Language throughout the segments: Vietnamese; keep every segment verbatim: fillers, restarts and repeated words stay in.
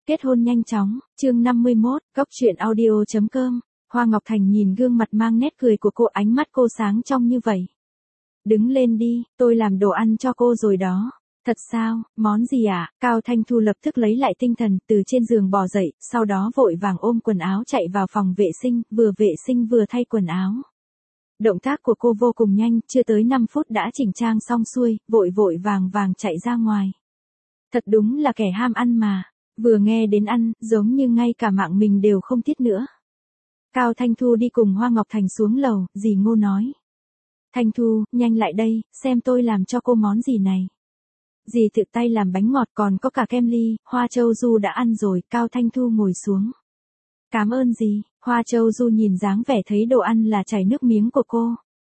Kết hôn nhanh chóng, chương năm mươi mốt, góc truyện audio.com. Hoa Ngọc Thành nhìn gương mặt mang nét cười của cô, ánh mắt cô sáng trong như vậy. Đứng lên đi, tôi làm đồ ăn cho cô rồi đó. Thật sao, món gì ạ? À? Cao Thanh Thu lập tức lấy lại tinh thần, từ trên giường bò dậy, sau đó vội vàng ôm quần áo chạy vào phòng vệ sinh, vừa vệ sinh vừa thay quần áo. Động tác của cô vô cùng nhanh, chưa tới năm phút đã chỉnh trang xong xuôi, vội vội vàng vàng chạy ra ngoài. Thật đúng là kẻ ham ăn mà. Vừa nghe đến ăn, giống như ngay cả mạng mình đều không tiếc nữa. Cao Thanh Thu đi cùng Hoa Ngọc Thành xuống lầu, dì Ngô nói. Thanh Thu, nhanh lại đây, xem tôi làm cho cô món gì này. Dì tự tay làm bánh ngọt còn có cả kem ly, Hoa Châu Du đã ăn rồi, Cao Thanh Thu ngồi xuống. Cảm ơn dì, Hoa Châu Du nhìn dáng vẻ thấy đồ ăn là chảy nước miếng của cô.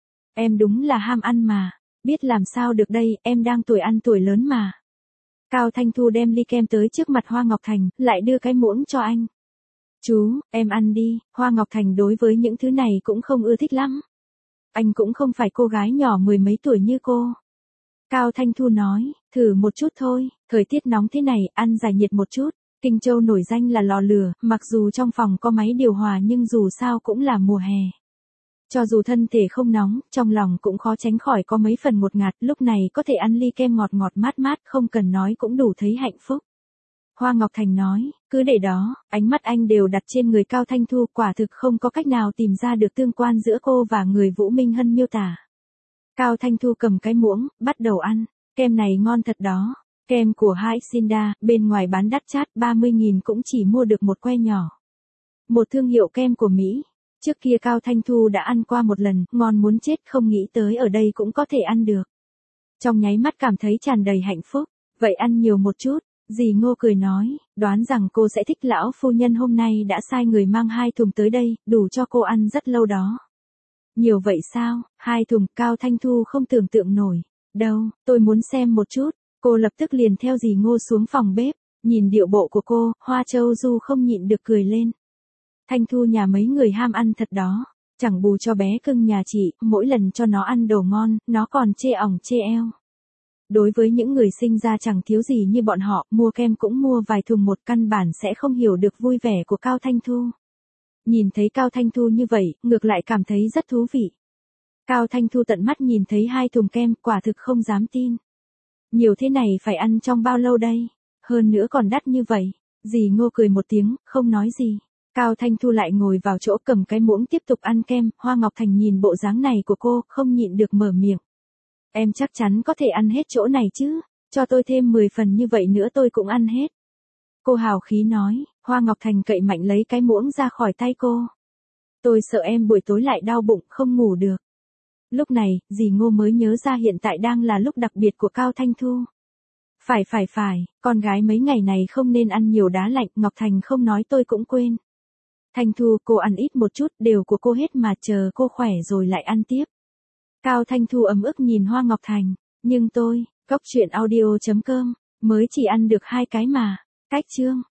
Em đúng là ham ăn mà, biết làm sao được đây, em đang tuổi ăn tuổi lớn mà. Cao Thanh Thu đem ly kem tới trước mặt Hoa Ngọc Thành, lại đưa cái muỗng cho anh. Chú, em ăn đi, Hoa Ngọc Thành đối với những thứ này cũng không ưa thích lắm. Anh cũng không phải cô gái nhỏ mười mấy tuổi như cô. Cao Thanh Thu nói, thử một chút thôi, thời tiết nóng thế này, ăn giải nhiệt một chút. Kinh Châu nổi danh là lò lửa, mặc dù trong phòng có máy điều hòa nhưng dù sao cũng là mùa hè. Cho dù thân thể không nóng, trong lòng cũng khó tránh khỏi có mấy phần ngột ngạt, lúc này có thể ăn ly kem ngọt ngọt mát mát không cần nói cũng đủ thấy hạnh phúc. Hoa Ngọc Thành nói, cứ để đó, ánh mắt anh đều đặt trên người Cao Thanh Thu, quả thực không có cách nào tìm ra được tương quan giữa cô và người Vũ Minh Hân miêu tả. Cao Thanh Thu cầm cái muỗng, bắt đầu ăn, kem này ngon thật đó, kem của Haixinda, bên ngoài bán đắt chát, ba mươi nghìn cũng chỉ mua được một que nhỏ. Một thương hiệu kem của Mỹ. Trước kia Cao Thanh Thu đã ăn qua một lần, ngon muốn chết, không nghĩ tới ở đây cũng có thể ăn được. Trong nháy mắt cảm thấy tràn đầy hạnh phúc, vậy ăn nhiều một chút, dì Ngô cười nói, đoán rằng cô sẽ thích, lão phu nhân hôm nay đã sai người mang hai thùng tới đây, đủ cho cô ăn rất lâu đó. Nhiều vậy sao, hai thùng, Cao Thanh Thu không tưởng tượng nổi, đâu, tôi muốn xem một chút, cô lập tức liền theo dì Ngô xuống phòng bếp, nhìn điệu bộ của cô, Hoa Châu Du không nhịn được cười lên. Thanh Thu nhà mấy người ham ăn thật đó, chẳng bù cho bé cưng nhà chị, mỗi lần cho nó ăn đồ ngon, nó còn chê ỏng chê eo. Đối với những người sinh ra chẳng thiếu gì như bọn họ, mua kem cũng mua vài thùng một, căn bản sẽ không hiểu được vui vẻ của Cao Thanh Thu. Nhìn thấy Cao Thanh Thu như vậy, ngược lại cảm thấy rất thú vị. Cao Thanh Thu tận mắt nhìn thấy hai thùng kem, quả thực không dám tin. Nhiều thế này phải ăn trong bao lâu đây? Hơn nữa còn đắt như vậy. Dì Ngô cười một tiếng, không nói gì. Cao Thanh Thu lại ngồi vào chỗ cầm cái muỗng tiếp tục ăn kem, Hoa Ngọc Thành nhìn bộ dáng này của cô, không nhịn được mở miệng. Em chắc chắn có thể ăn hết chỗ này chứ, cho tôi thêm mười phần như vậy nữa tôi cũng ăn hết. Cô hào khí nói, Hoa Ngọc Thành cậy mạnh lấy cái muỗng ra khỏi tay cô. Tôi sợ em buổi tối lại đau bụng, không ngủ được. Lúc này, dì Ngô mới nhớ ra hiện tại đang là lúc đặc biệt của Cao Thanh Thu. Phải phải phải, con gái mấy ngày này không nên ăn nhiều đá lạnh, Ngọc Thành không nói tôi cũng quên. Thanh Thu, cô ăn ít một chút, đều của cô hết mà, chờ cô khỏe rồi lại ăn tiếp. Cao Thanh Thu ấm ức nhìn Hoa Ngọc Thành, nhưng tôi, góc truyện audio.com, mới chỉ ăn được hai cái mà. Cách chương.